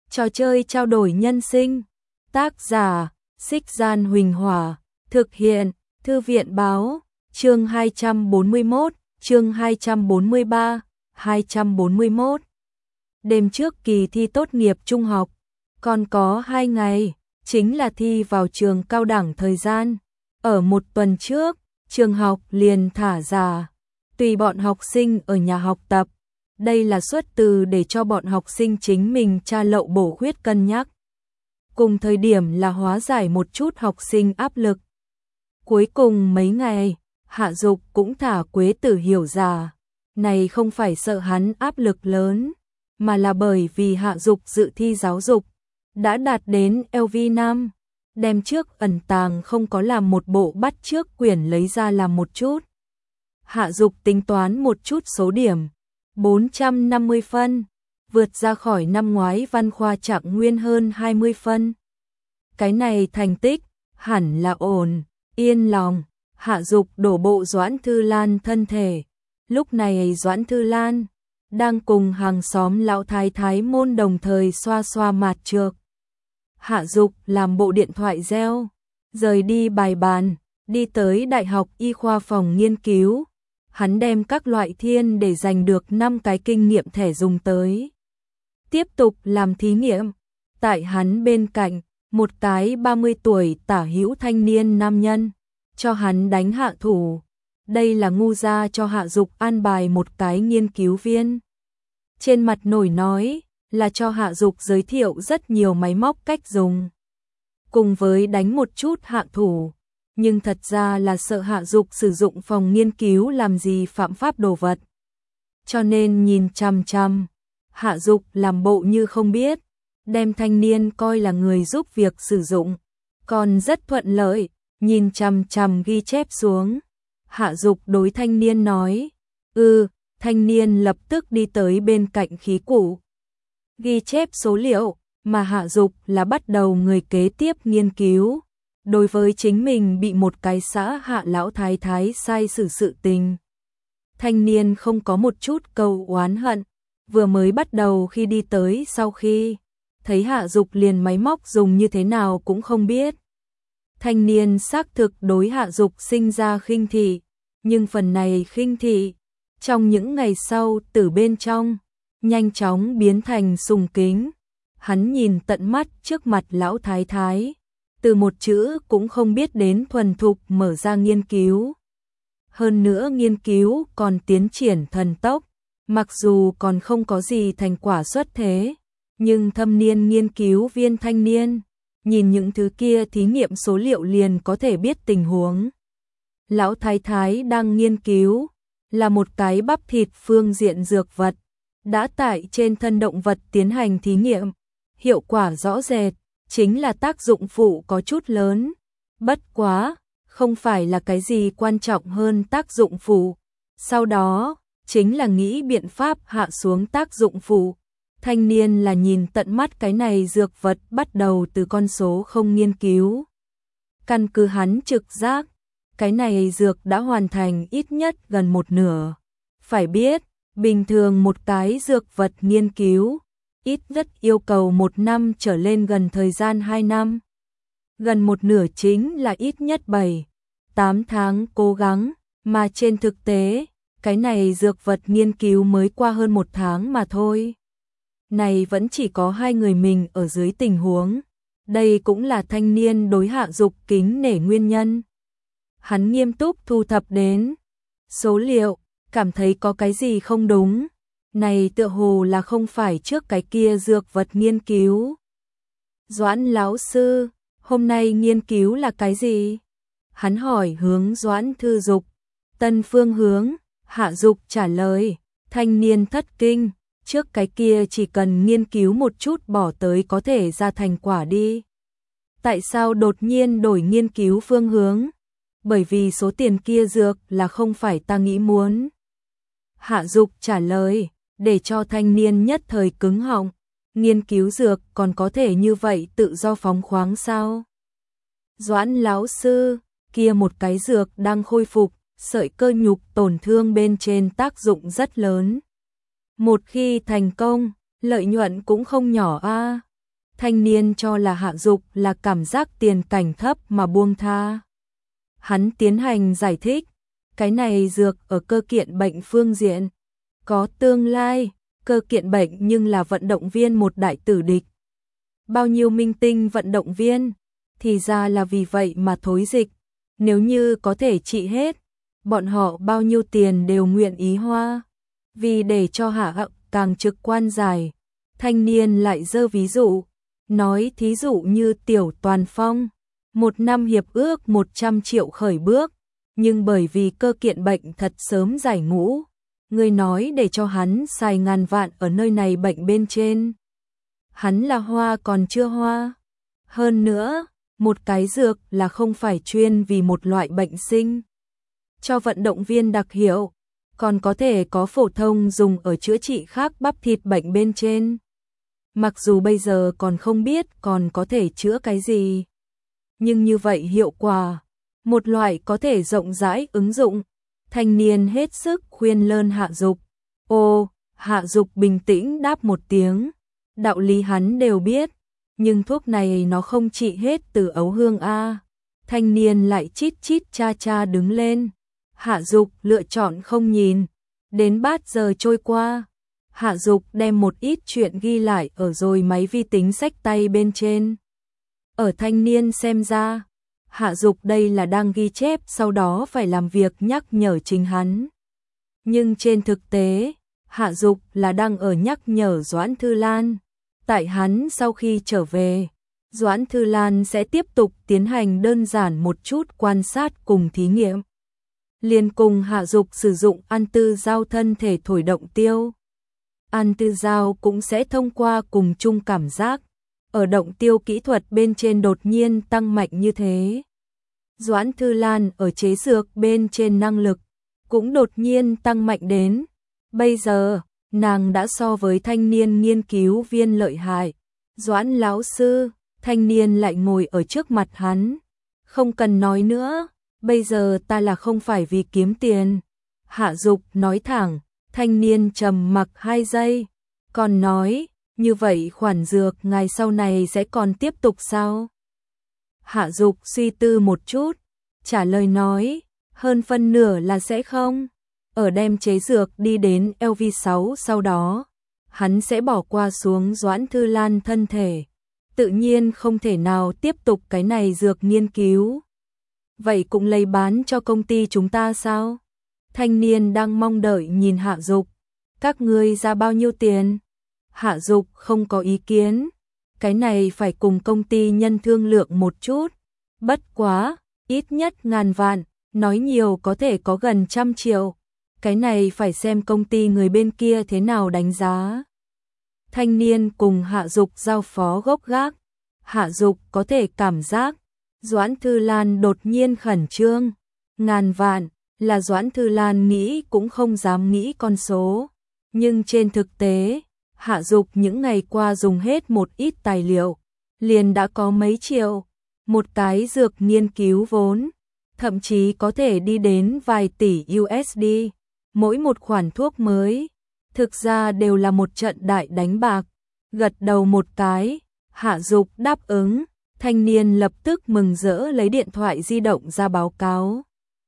Trò chơi trao đổi nhân sinh. Tác giả: Xích Gian Huỳnh Hỏa. Thực hiện: Thư viện Báo. Chương 241, chương 243, 241. Đêm trước kỳ thi tốt nghiệp trung học, còn có 2 ngày, chính là thi vào trường cao đẳng thời gian. Ở một tuần trước, trường học liền thả ra, tùy bọn học sinh ở nhà học tập. Đây là xuất từ để cho bọn học sinh chính mình tra lậu bổ khuyết cân nhắc. Cùng thời điểm là hóa giải một chút học sinh áp lực. Cuối cùng mấy ngày, Hạ Dục cũng thả Quế Tử Hiểu ra. Này không phải sợ hắn áp lực lớn, mà là bởi vì Hạ Dục dự thi giáo dục đã đạt đến LV5, đem trước ẩn tàng không có làm một bộ bắt trước quyển lấy ra làm một chút. Hạ Dục tính toán một chút số điểm, 450 phân, vượt ra khỏi năm ngoái văn khoa Trạng Nguyên hơn 20 phân. Cái này thành tích hẳn là ổn, yên lòng. Hạ Dục đổ bộ Doãn Thư Lan thân thể. Lúc này Doãn Thư Lan đang cùng hàng xóm lão thái thái môn đồng thời xoa xoa mạt trược. Hạ Dục làm bộ điện thoại reo, rời đi bài bàn, đi tới Đại học Y khoa phòng nghiên cứu. Hắn đem các loại thiên để giành được 5 cái kinh nghiệm thẻ dùng tới. Tiếp tục làm thí nghiệm. Tại hắn bên cạnh, một cái 30 tuổi tả hữu thanh niên nam nhân, cho hắn đánh hạ thủ. Đây là ngu gia cho Hạ Dục an bài một cái nghiên cứu viên. Trên mặt nổi nói là cho Hạ Dục giới thiệu rất nhiều máy móc cách dùng, cùng với đánh một chút hạ thủ. Nhưng thật ra là sợ Hạ Dục sử dụng phòng nghiên cứu làm gì phạm pháp đồ vật. Cho nên nhìn chằm chằm, Hạ Dục làm bộ như không biết, đem thanh niên coi là người giúp việc sử dụng, còn rất thuận lợi, nhìn chằm chằm ghi chép xuống. Hạ Dục đối thanh niên nói, thanh niên lập tức đi tới bên cạnh khí cụ, ghi chép số liệu, mà Hạ Dục là bắt đầu người kế tiếp nghiên cứu. Đối với chính mình bị một cái xã hạ lão thái thái sai xử sự tình, thanh niên không có một chút câu oán hận. Vừa mới bắt đầu khi đi tới sau khi thấy Hạ Dục liền máy móc dùng như thế nào cũng không biết. Thanh niên xác thực đối Hạ Dục sinh ra khinh thị, nhưng phần này khinh thị trong những ngày sau từ bên trong nhanh chóng biến thành sùng kính. Hắn nhìn tận mắt trước mặt lão thái thái, từ một chữ cũng không biết đến thuần thục mở ra nghiên cứu. Hơn nữa nghiên cứu còn tiến triển thần tốc, mặc dù còn không có gì thành quả xuất thế, nhưng thâm niên nghiên cứu viên thanh niên nhìn những thứ kia thí nghiệm số liệu liền có thể biết tình huống. Lão thái thái đang nghiên cứu là một cái bắp thịt phương diện dược vật, đã tại trên thân động vật tiến hành thí nghiệm, hiệu quả rõ rệt, chính là tác dụng phụ có chút lớn. Bất quá, không phải là cái gì quan trọng hơn tác dụng phụ. Sau đó, chính là nghĩ biện pháp hạ xuống tác dụng phụ. Thanh niên là nhìn tận mắt cái này dược vật bắt đầu từ con số không nghiên cứu. Căn cứ hắn trực giác, cái này dược đã hoàn thành ít nhất gần một nửa. Phải biết, bình thường một cái dược vật nghiên cứu, ít nhất yêu cầu 1 năm trở lên, gần thời gian 2 năm. Gần một nửa chính là ít nhất 7-8 tháng cố gắng, mà trên thực tế, cái này dược vật nghiên cứu mới qua hơn 1 tháng mà thôi. Này vẫn chỉ có 2 người mình ở dưới tình huống. Đây cũng là thanh niên đối Hạ Dục kính nể nguyên nhân. Hắn nghiêm túc thu thập đến số liệu, cảm thấy có cái gì không đúng. Này tựa hồ là không phải trước cái kia dược vật nghiên cứu. Doãn lão sư, hôm nay nghiên cứu là cái gì? Hắn hỏi hướng Doãn Thư Dục. Tân phương hướng. Hạ Dục trả lời. Thanh niên thất kinh, trước cái kia chỉ cần nghiên cứu một chút bỏ tới có thể ra thành quả đi. Tại sao đột nhiên đổi nghiên cứu phương hướng? Bởi vì số tiền kia dược là không phải ta nghĩ muốn. Hạ Dục trả lời, để cho thanh niên nhất thời cứng họng. Nghiên cứu dược còn có thể như vậy tự do phóng khoáng sao? Doãn lão sư, kia một cái dược đang khôi phục sợi cơ nhục tổn thương bên trên tác dụng rất lớn. Một khi thành công, lợi nhuận cũng không nhỏ a. Thanh niên cho là Hạ Dục là cảm giác tiền cảnh thấp mà buông tha. Hắn tiến hành giải thích, cái này dược ở cơ kiện bệnh phương diện có tương lai, cơ kiện bệnh nhưng là vận động viên một đại tử địch. Bao nhiêu minh tinh vận động viên, thì ra là vì vậy mà thối dịch, nếu như có thể trị hết, bọn họ bao nhiêu tiền đều nguyện ý hoa. Vì để cho Hạ Hậu càng trực quan giải, thanh niên lại giơ ví dụ, nói thí dụ như Tiểu Toàn Phong, một năm hiệp ước 100 triệu khởi bước, nhưng bởi vì cơ kiện bệnh thật sớm giải ngũ, người nói để cho hắn xài ngàn vạn ở nơi này bệnh bên trên. Hắn là hoa còn chưa hoa. Hơn nữa, một cái dược là không phải chuyên vì một loại bệnh sinh. Cho vận động viên đặc hiệu, còn có thể có phổ thông dùng ở chữa trị khác bắp thịt bệnh bên trên. Mặc dù bây giờ còn không biết còn có thể chữa cái gì, nhưng như vậy hiệu quả, một loại có thể rộng rãi ứng dụng. Thanh niên hết sức khuyên lơn Hạ Dục. Ô, Hạ Dục bình tĩnh đáp một tiếng, đạo lý hắn đều biết, nhưng thuốc này nó không trị hết từ ấu hương a. Thanh niên lại chít chít cha cha đứng lên. Hạ Dục lựa chọn không nhìn. Đến bát giờ trôi qua, Hạ Dục đem một ít chuyện ghi lại ở rồi máy vi tính xách tay bên trên. Ở thanh niên xem ra, Hạ Dục đây là đang ghi chép sau đó phải làm việc nhắc nhở chính hắn. Nhưng trên thực tế, Hạ Dục là đang ở nhắc nhở Doãn Thư Lan. Tại hắn sau khi trở về, Doãn Thư Lan sẽ tiếp tục tiến hành đơn giản một chút quan sát cùng thí nghiệm. Liền cùng Hạ Dục sử dụng an tư giao thân thể thổi động tiêu. An tư giao cũng sẽ thông qua cùng chung cảm giác, ở động tiêu kỹ thuật bên trên đột nhiên tăng mạnh như thế. Doãn Thư Lan ở chế dược bên trên năng lực cũng đột nhiên tăng mạnh đến. Bây giờ, nàng đã so với thanh niên nghiên cứu viên lợi hại. Doãn lão sư, thanh niên lại ngồi ở trước mặt hắn. Không cần nói nữa, bây giờ ta là không phải vì kiếm tiền. Hạ Dục nói thẳng, thanh niên trầm mặc 2 giây. Còn nói, như vậy khoản dược ngài sau này sẽ còn tiếp tục sao? Hạ Dục suy tư một chút, trả lời nói, hơn phân nửa là sẽ không. Ở đem chế dược đi đến LV6 sau đó, hắn sẽ bỏ qua xuống Doãn Thư Lan thân thể. Tự nhiên không thể nào tiếp tục cái này dược nghiên cứu. Vậy cũng lấy bán cho công ty chúng ta sao? Thanh niên đang mong đợi nhìn Hạ Dục. Các ngươi ra bao nhiêu tiền? Hạ Dục không có ý kiến. Cái này phải cùng công ty nhân thương lượng một chút. Bất quá, ít nhất ngàn vạn, nói nhiều có thể có gần 100 triệu. Cái này phải xem công ty người bên kia thế nào đánh giá. Thanh niên cùng Hạ Dục giao phó gốc gác. Hạ Dục có thể cảm giác Doãn Thư Lan đột nhiên khẩn trương. Ngàn vạn là Doãn Thư Lan nghĩ cũng không dám nghĩ con số. Nhưng trên thực tế, Hạ Dục những ngày qua dùng hết một ít tài liệu, liền đã có mấy triệu. Một cái dược nghiên cứu vốn, thậm chí có thể đi đến vài tỷ USD. Mỗi một khoản thuốc mới, thực ra đều là một trận đại đánh bạc. Gật đầu một cái, Hạ Dục đáp ứng, thanh niên lập tức mừng rỡ lấy điện thoại di động ra báo cáo.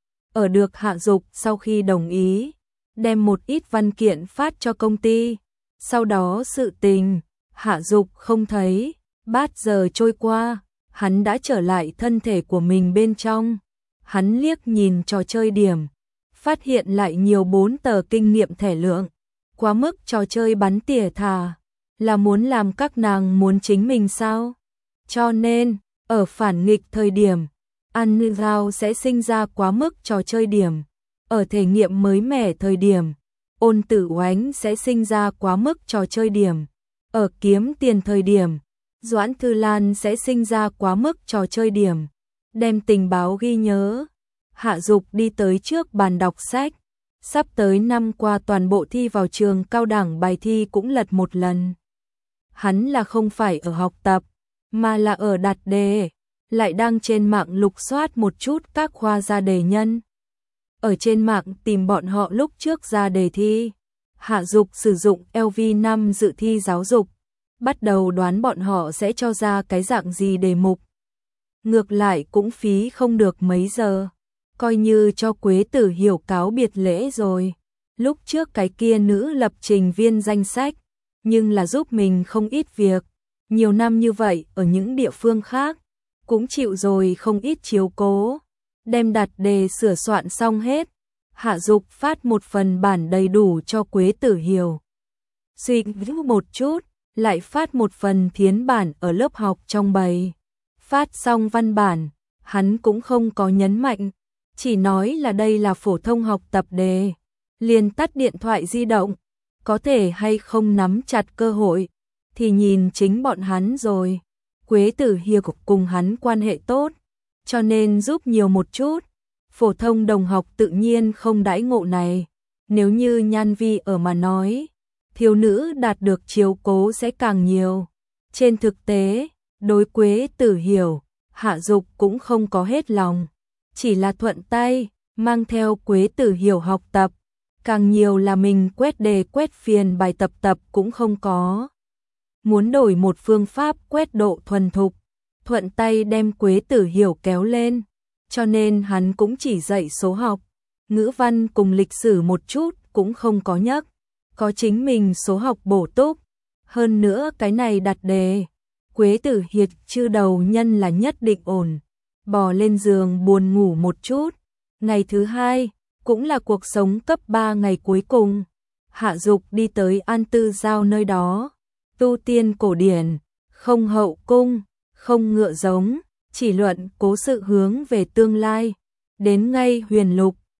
Ở được Hạ Dục sau khi đồng ý, đem một ít văn kiện phát cho công ty. Sau đó sự tình, Hạ Dục không thấy, bát giờ trôi qua, hắn đã trở lại thân thể của mình bên trong. Hắn liếc nhìn trò chơi điểm, phát hiện lại nhiều 4 tờ kinh nghiệm thẻ lượng. Quá mức trò chơi bắn tỉa thà, là muốn làm các nàng muốn chính mình sao? Cho nên, ở phản nghịch thời điểm, An Giao sẽ sinh ra quá mức trò chơi điểm. Ở thể nghiệm mới mẻ thời điểm, Ôn Tử Oánh sẽ sinh ra quá mức trò chơi điểm. Ở kiếm tiền thời điểm, Doãn Thư Lan sẽ sinh ra quá mức trò chơi điểm. Đem tình báo ghi nhớ. Hạ Dục đi tới trước bàn đọc sách. Sắp tới năm qua toàn bộ thi vào trường cao đẳng bài thi cũng lật một lần. Hắn là không phải ở học tập, mà là ở đặt đề, lại đang trên mạng lục soát một chút các khoa ra đề nhân. Ở trên mạng tìm bọn họ lúc trước ra đề thi. Hạ Dục sử dụng LV5 dự thi giáo dục. bắt đầu đoán bọn họ sẽ cho ra cái dạng gì đề mục. Ngược lại cũng phí không được mấy giờ, coi như cho Quế Tử Hiểu cáo biệt lễ rồi. Lúc trước cái kia nữ lập trình viên danh sách, nhưng là giúp mình không ít việc, nhiều năm như vậy ở những địa phương khác, cũng chịu rồi không ít chiếu cố. Đem đặt đề sửa soạn xong hết, Hạ Dục phát một phần bản đầy đủ cho Quế Tử Hiểu. Suy nghĩ một chút, lại phát một phần thiến bản ở lớp học trong bầy. Phát xong văn bản, hắn cũng không có nhấn mạnh, chỉ nói là đây là phổ thông học tập đề. Liền tắt điện thoại di động, có thể hay không nắm chặt cơ hội, thì nhìn chính bọn hắn rồi. Quế Tử Hiểu cùng hắn quan hệ tốt, cho nên giúp nhiều một chút. Phổ thông đồng học tự nhiên không đãi ngộ này. Nếu như Nhan Vi ở mà nói, thiếu nữ đạt được chiếu cố sẽ càng nhiều. Trên thực tế, đối Quế Tử Hiểu, Hạ Dục cũng không có hết lòng, chỉ là thuận tay, mang theo Quế Tử Hiểu học tập. Càng nhiều là mình quét đề quét phiền bài tập cũng không có. Muốn đổi một phương pháp quét độ thuần thục, thuận tay đem Quế Tử Hiểu kéo lên, cho nên hắn cũng chỉ dạy số học, ngữ văn cùng lịch sử một chút cũng không có nhắc, có chính mình số học bổ túc. Hơn nữa cái này đặt đề, Quế Tử Hiểu chư đầu nhân là nhất định ổn, bò lên giường buồn ngủ một chút. Ngày thứ hai, cũng là cuộc sống cấp 3 ngày cuối cùng, Hạ Dục đi tới An Tư Giao nơi đó, tu tiên cổ điển, không hậu cung, không ngựa giống, chỉ luận cố sự hướng về tương lai. Đến ngay Huyền Lục,